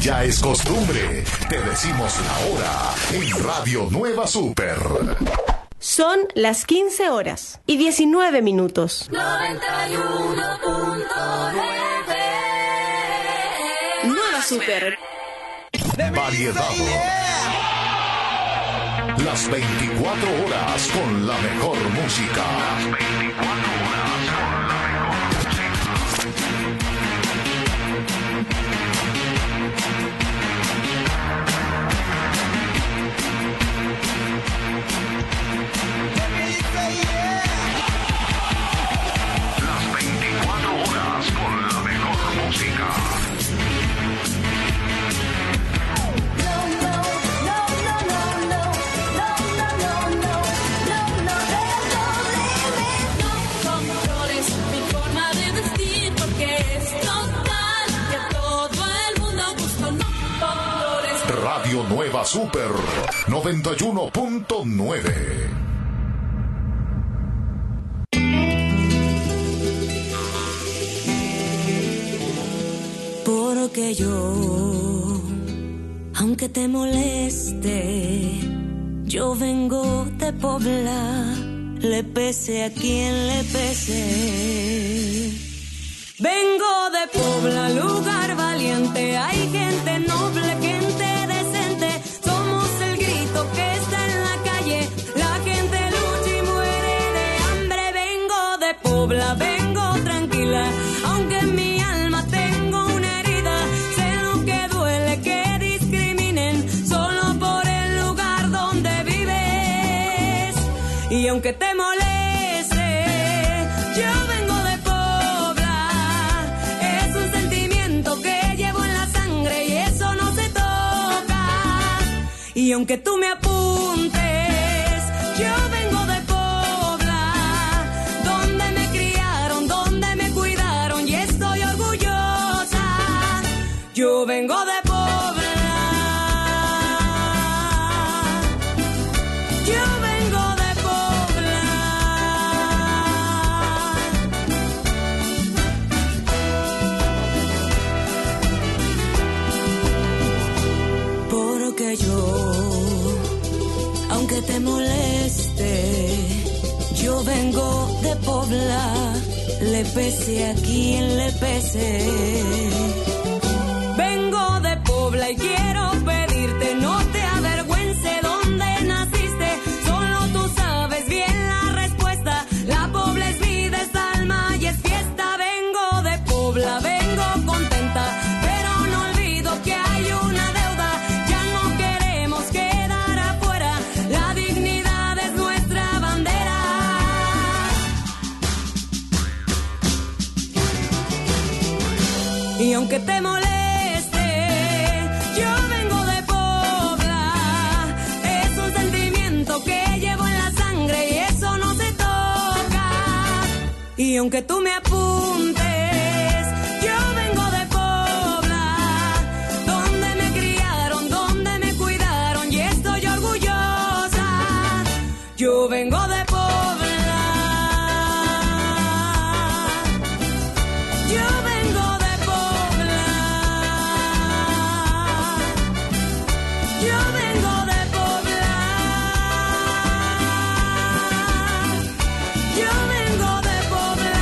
Ya es costumbre, te decimos la hora en Radio Nueva Super. Son las 15 horas y 19 minutos. 91.9 Nueva Super. Variedad. Las 24 horas con la mejor música. Las 24 horas con la mejor música. Las 24 horas con la mejor música. Radio Nueva Super 91.9. Porque yo, aunque te moleste, yo vengo de Pobla, le pese a quien le pese. Vengo de Pobla, lugar valiente, hay gente noble, gente decente, somos el grito que está en la calle, la gente lucha y muere de hambre. Vengo de Pobla, vengo tranquila, aunque en mi alma tengo una herida, sé lo que duele que discriminen solo por el lugar donde vives. Y aunque te moleste, yo vengo de Pobla, es un sentimiento que llevo en la sangre y eso no se toca. Y aunque tú me apuntes, yo vengo de Pobla, donde me criaron, donde me cuidaron y estoy orgullosa. Yo vengo de Pobla. Yo vengo de Pobla. Porque yo, aunque te moleste, yo vengo de Pobla, le pese a quien le pese. Vengo de Pobla y quiero pedirte, no te avergüence donde naciste, solo tú sabes bien la respuesta, la Pobla es vida, es alma y es fiesta. Vengo de Pobla, vengo contenta, pero no olvido que hay una deuda, ya no queremos quedar afuera, la dignidad es nuestra bandera. Y aunque te moleste, yo vengo de Pobla, es un sentimiento que llevo en la sangre y eso no se toca. Y aunque tú me apuntes, yo vengo de Pobla, donde me criaron, donde me cuidaron y estoy orgullosa. Yo vengo de Pobla. Yo vengo de Pobla. Yo vengo de Pobla. Yo vengo de Pobla.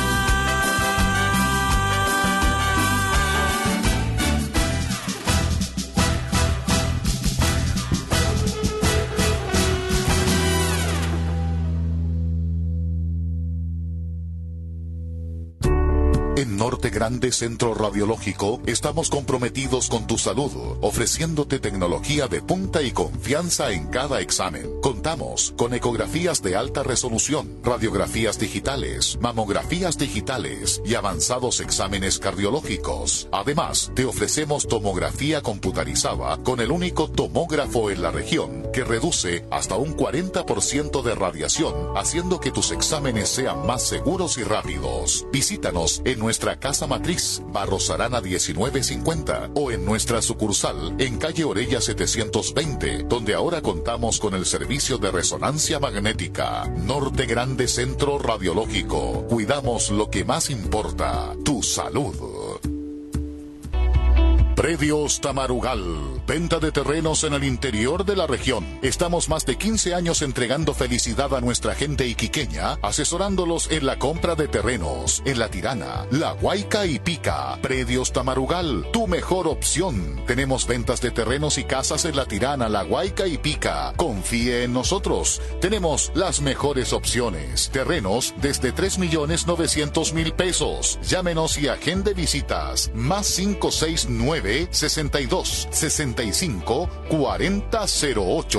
En Norte Grande Centro Radiológico estamos comprometidos con tu salud, ofreciéndote tecnología de punta y confianza en cada examen. Contamos con ecografías de alta resolución, radiografías digitales, mamografías digitales y avanzados exámenes cardiológicos. Además, te ofrecemos tomografía computarizada con el único tomógrafo en la región que reduce hasta un 40% de radiación, haciendo que tus exámenes sean más seguros y rápidos. Visítanos en nuestra casa matriz, Barros Arana 1950, o en nuestra sucursal en calle Orella 720, donde ahora contamos con el servicio de resonancia magnética. Norte Grande Centro Radiológico. Cuidamos lo que más importa, tu salud. Predios Tamarugal. Venta de terrenos en el interior de la región. Estamos más de 15 años entregando felicidad a nuestra gente iquiqueña, asesorándolos en la compra de terrenos en La Tirana, La Guayca y Pica. Predios Tamarugal, tu mejor opción. Tenemos ventas de terrenos y casas en La Tirana, La Guayca y Pica. Confíe en nosotros. Tenemos las mejores opciones. Terrenos desde 3.900.000 pesos. Llámenos y agende visitas. Más 569 62 65 4008.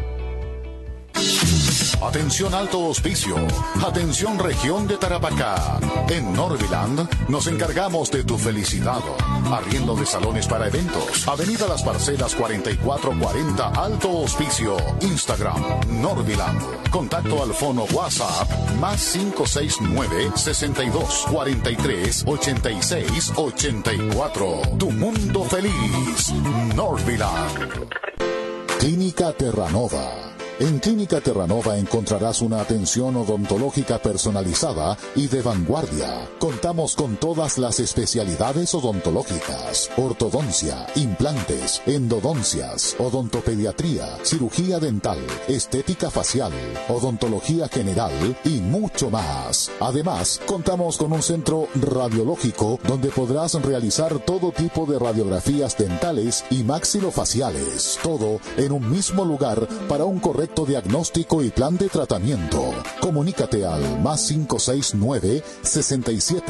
Atención Alto Hospicio, atención región de Tarapacá. En Norviland nos encargamos de tu felicidad. Arriendo de salones para eventos. Avenida Las Parcelas 4440 Alto Hospicio. Instagram Norviland. Contacto al fono WhatsApp más 569 62 43 86 84. Tu mundo feliz. Norviland. Clínica Terranova. En Clínica Terranova encontrarás una atención odontológica personalizada y de vanguardia. Contamos con todas las especialidades odontológicas: ortodoncia, implantes, endodoncias, odontopediatría, cirugía dental, estética facial, odontología general y mucho más. Además, contamos con un centro radiológico donde podrás realizar todo tipo de radiografías dentales y maxilofaciales. Todo en un mismo lugar para un correcto diagnóstico y plan de tratamiento. Comunícate al más 569 67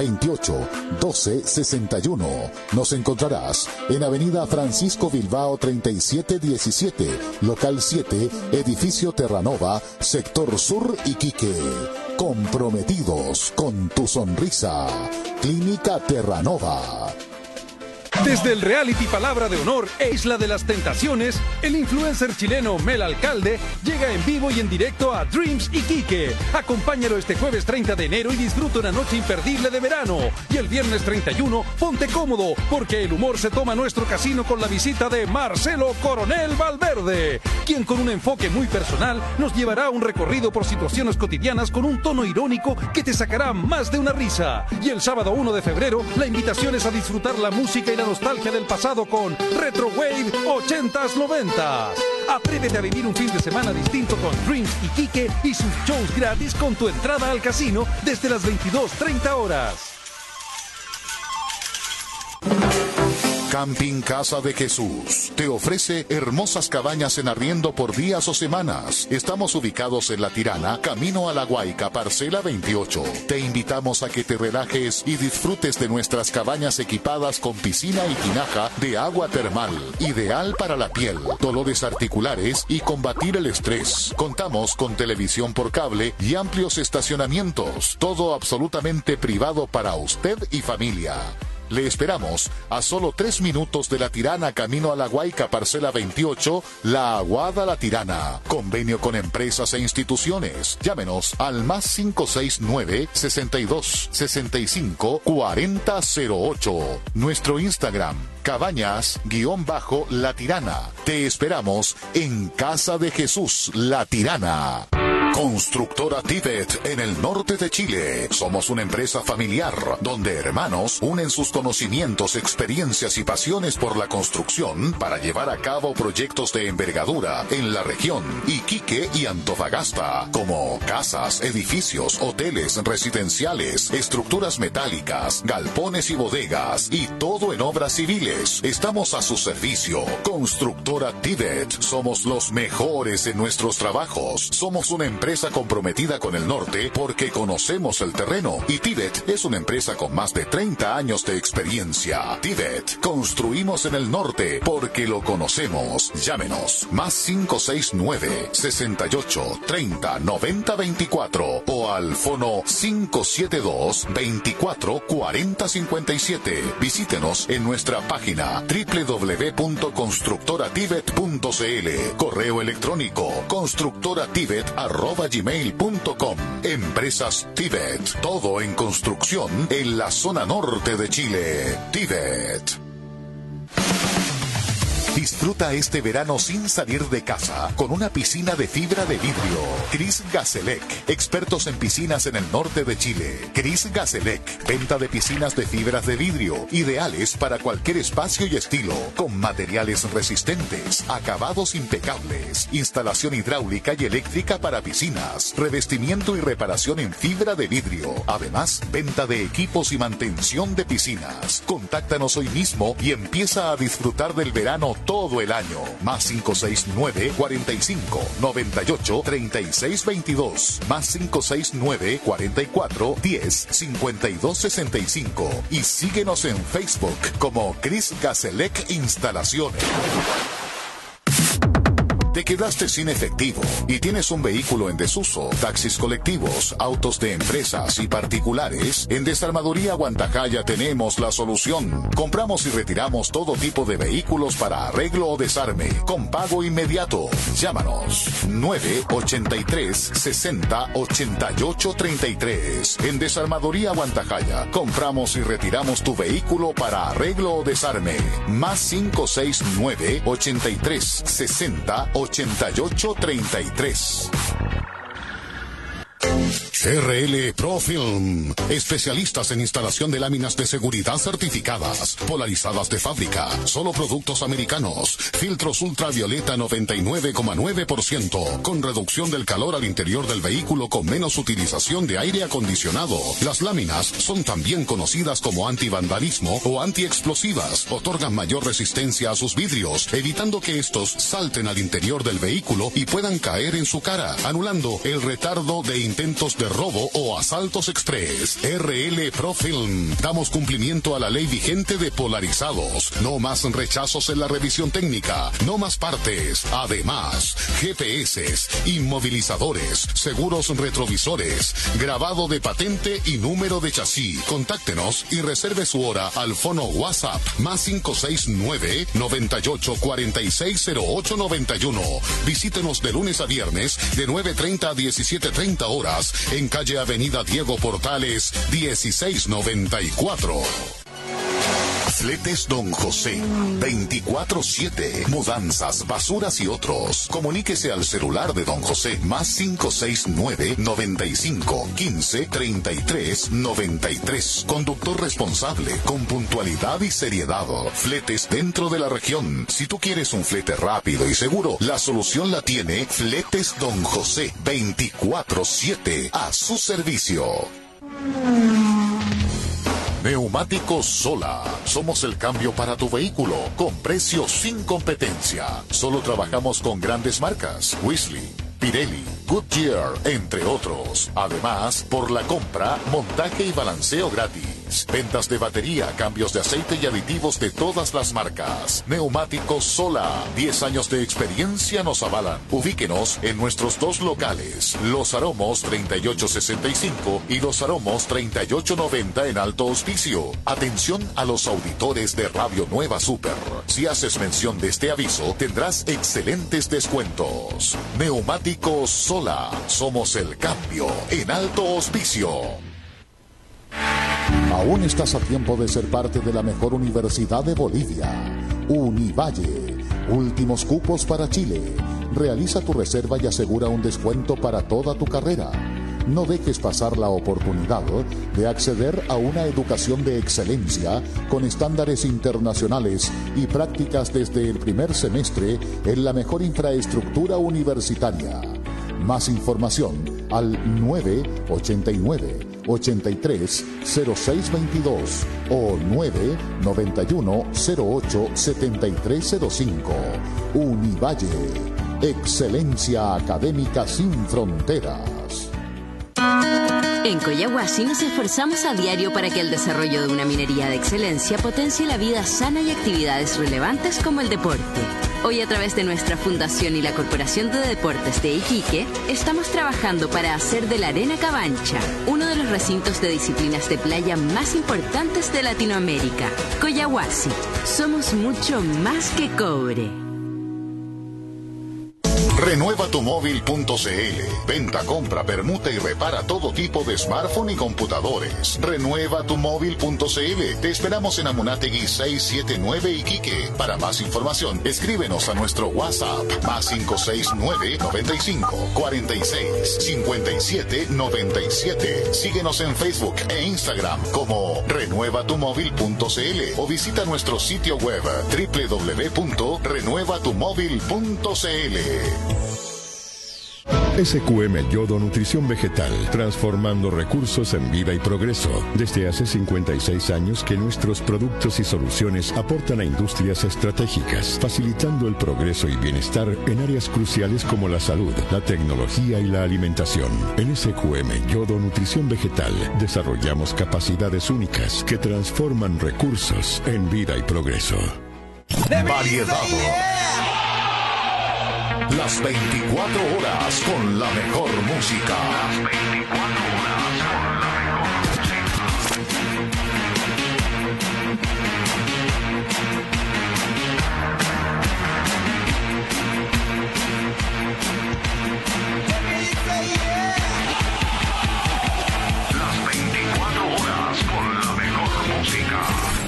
28 12 61. Nos encontrarás en Avenida Francisco Bilbao 3717, local 7, edificio Terranova, sector sur Iquique. Comprometidos con tu sonrisa. Clínica Terranova. Desde el reality Palabra de Honor e Isla de las Tentaciones, el influencer chileno Mel Alcalde llega en vivo y en directo a Dreams Iquique. Acompáñalo este jueves 30 de enero y disfruta una noche imperdible de verano. Y el viernes 31, ponte cómodo, porque el humor se toma nuestro casino con la visita de Marcelo Coronel Valverde, quien con un enfoque muy personal nos llevará a un recorrido por situaciones cotidianas con un tono irónico que te sacará más de una risa. Y el sábado 1 de febrero, la invitación es a disfrutar la música y la nostalgia del pasado con Retro Wave 80s 90s. Atrévete a vivir un fin de semana distinto con Dreams Iquique y sus shows gratis con tu entrada al casino desde las 22:30 horas. Camping Casa de Jesús te ofrece hermosas cabañas en arriendo por días o semanas. Estamos ubicados en La Tirana, camino a La Guayca, parcela 28. Te invitamos a que te relajes y disfrutes de nuestras cabañas equipadas con piscina y tinaja de agua termal, ideal para la piel, dolores articulares y combatir el estrés. Contamos con televisión por cable y amplios estacionamientos, todo absolutamente privado para usted y familia. Le esperamos a solo 3 minutos de La Tirana, camino a La Guayca, parcela 28, La Aguada La Tirana. Convenio con empresas e instituciones. Llámenos al más 569 62 65 4008. Nuestro Instagram, cabañas_La Tirana. Te esperamos en Casa de Jesús, La Tirana. Constructora Tibet en el norte de Chile. Somos una empresa familiar donde hermanos unen sus conocimientos, experiencias y pasiones por la construcción para llevar a cabo proyectos de envergadura en la región Iquique y Antofagasta, como casas, edificios, hoteles residenciales, estructuras metálicas, galpones y bodegas y todo en obras civiles. Estamos a su servicio. Constructora Tibet. Somos los mejores en nuestros trabajos. Somos una empresa comprometida con el norte porque conocemos el terreno y Tibet es una empresa con más de 30 años de experiencia. Tibet, construimos en el norte porque lo conocemos. Llámenos más 569 68 30 90 24 o al fono 572 24 40 57. Visítenos en nuestra página www.constructoratibet.cl. Correo electrónico constructoratibet@gmail.com. Empresas Tibet. Todo en construcción en la zona norte de Chile. Tibet. Disfruta este verano sin salir de casa con una piscina de fibra de vidrio. Cris Gazelec, expertos en piscinas en el norte de Chile. Cris Gazelec, venta de piscinas de fibras de vidrio, ideales para cualquier espacio y estilo, con materiales resistentes, acabados impecables, instalación hidráulica y eléctrica para piscinas, revestimiento y reparación en fibra de vidrio. Además, venta de equipos y mantención de piscinas. Contáctanos hoy mismo y empieza a disfrutar del verano todo el año. Más 569 45 98 36 22. Más 569 44 10 52 65. Y síguenos en Facebook como Cris Gazelec Instalaciones. ¿Te quedaste sin efectivo y tienes un vehículo en desuso? Taxis colectivos, autos de empresas y particulares. En Desarmadoría Guantajaya tenemos la solución. Compramos y retiramos todo tipo de vehículos para arreglo o desarme, con pago inmediato. Llámanos 983 60 88 33. En Desarmadoría Guantajaya compramos y retiramos tu vehículo para arreglo o desarme. Más 569 83 60 8833. RL Profilm, especialistas en instalación de láminas de seguridad certificadas, polarizadas de fábrica, solo productos americanos, filtros ultravioleta 99,9%, con reducción del calor al interior del vehículo con menos utilización de aire acondicionado. Las láminas son también conocidas como antivandalismo o antiexplosivas, otorgan mayor resistencia a sus vidrios, evitando que estos salten al interior del vehículo y puedan caer en su cara, anulando el retardo de intentos de robo o asaltos express. RL Profilm. Damos cumplimiento a la ley vigente de polarizados. No más rechazos en la revisión técnica. No más partes. Además, GPS, inmovilizadores, seguros retrovisores, grabado de patente y número de chasis. Contáctenos y reserve su hora al fono WhatsApp más 569 98 46 08 91. Visítenos de lunes a viernes de 9:30 a 17:30 horas en calle Avenida Diego Portales 1694. Fletes Don José, 24/7, mudanzas, basuras y otros. Comuníquese al celular de Don José, más 569 95 15 33 93. Conductor responsable, con puntualidad y seriedad. Fletes dentro de la región. Si tú quieres un flete rápido y seguro, la solución la tiene Fletes Don José, 24/7, a su servicio. Neumáticos Sola. Somos el cambio para tu vehículo, con precios sin competencia. Solo trabajamos con grandes marcas: Whistling, Pirelli, Goodyear, entre otros. Además, por la compra, montaje y balanceo gratis. Ventas de batería, cambios de aceite y aditivos de todas las marcas. Neumáticos Sola. 10 años de experiencia nos avalan. Ubíquenos en nuestros dos locales: Los Aromos 3865 y Los Aromos 3890 en Alto Hospicio. Atención a los auditores de Radio Nueva Super. Si haces mención de este aviso, tendrás excelentes descuentos. Neumáticos Sola. Somos el cambio en Alto Hospicio. Aún estás a tiempo de ser parte de la mejor universidad de Bolivia, Univalle. Últimos cupos para Chile. Realiza tu reserva y asegura un descuento para toda tu carrera. No dejes pasar la oportunidad de acceder a una educación de excelencia con estándares internacionales y prácticas desde el primer semestre en la mejor infraestructura universitaria. Más información al 989 83 0622 o 991 08 7305. Univalle. Excelencia académica sin fronteras. En Coyahuasi nos esforzamos a diario para que el desarrollo de una minería de excelencia potencie la vida sana y actividades relevantes como el deporte. Hoy, a través de nuestra fundación y la Corporación de Deportes de Iquique, estamos trabajando para hacer de la Arena Cabancha uno de los recintos de disciplinas de playa más importantes de Latinoamérica. Coyahuasi, somos mucho más que cobre. RenuevaTuMóvil.cl. Venta, compra, permuta y repara todo tipo de smartphone y computadores. RenuevaTuMóvil.cl. Te esperamos en Amunátegui 679 Iquique. Para más información, escríbenos a nuestro WhatsApp +569 95 46 57 97. Síguenos en Facebook e Instagram como RenuevaTuMóvil.cl o visita nuestro sitio web www.renuevatumóvil.cl. SQM Yodo Nutrición Vegetal, transformando recursos en vida y progreso. Desde hace 56 años que nuestros productos y soluciones aportan a industrias estratégicas, facilitando el progreso y bienestar en áreas cruciales como la salud, la tecnología y la alimentación. En SQM Yodo Nutrición Vegetal desarrollamos capacidades únicas que transforman recursos en vida y progreso. Variedad. Las 24 horas con la mejor música. Las 24 horas con la mejor Las 24 horas con la mejor música.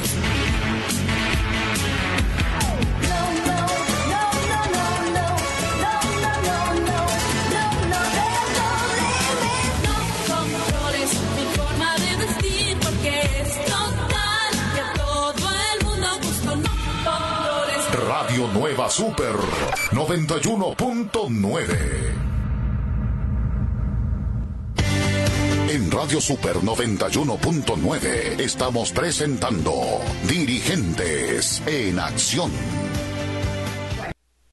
Radio Nueva Super 91.9. En Radio Super 91.9 estamos presentando Dirigentes en Acción.